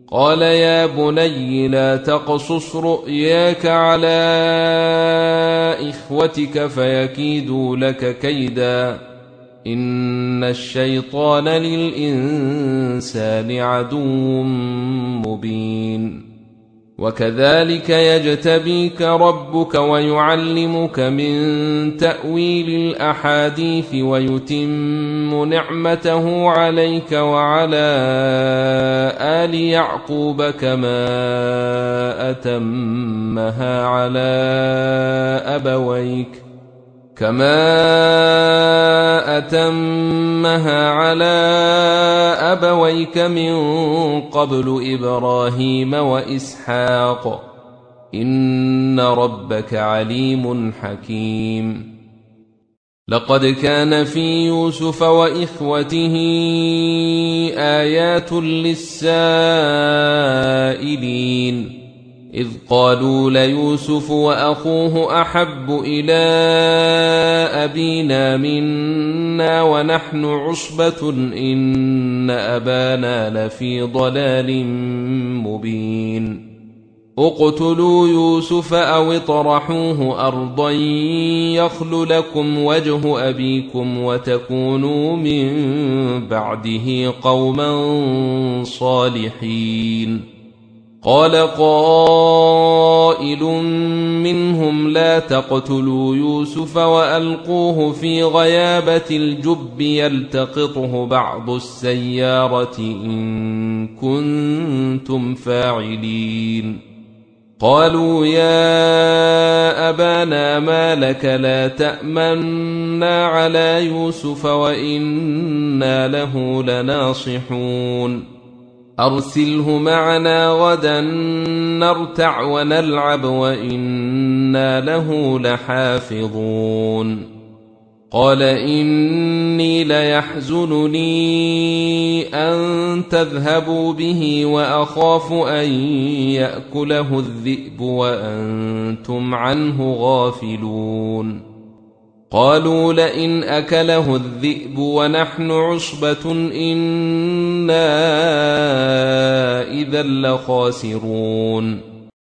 قال يا بني لا تقصص رؤياك على إخوتك فيكيدوا لك كيدا إن الشيطان للإنسان عدو مبين وكذلك يجتبيك ربك ويعلمك من تأويل الأحاديث ويتم نعمته عليك وعلى آل يعقوب كما أتمها على أبويك من قبل إبراهيم وإسحاق إن ربك عليم حكيم لقد كان في يوسف وإخوته آيات للسائلين إذ قالوا ليوسف وأخوه أحب إلى أبينا منا ونحن عصبة إن أبانا لفي ضلال مبين اقتلوا يوسف أو اطرحوه أرضا يخل لكم وجه أبيكم وتكونوا من بعده قوما صالحين قال قائل منهم لا تقتلوا يوسف وألقوه في غيابة الجب يلتقطه بعض السيارة إن كنتم فاعلين قالوا يا أبانا ما لك لا تأمنا على يوسف وإنا له لناصحون أرسله معنا غدا نرتع ونلعب وإنا له لحافظون قال إني ليحزنني أن تذهبوا به وأخاف أن يأكله الذئب وأنتم عنه غافلون قالوا لئن أكله الذئب ونحن عصبة إنا إذا لخاسرون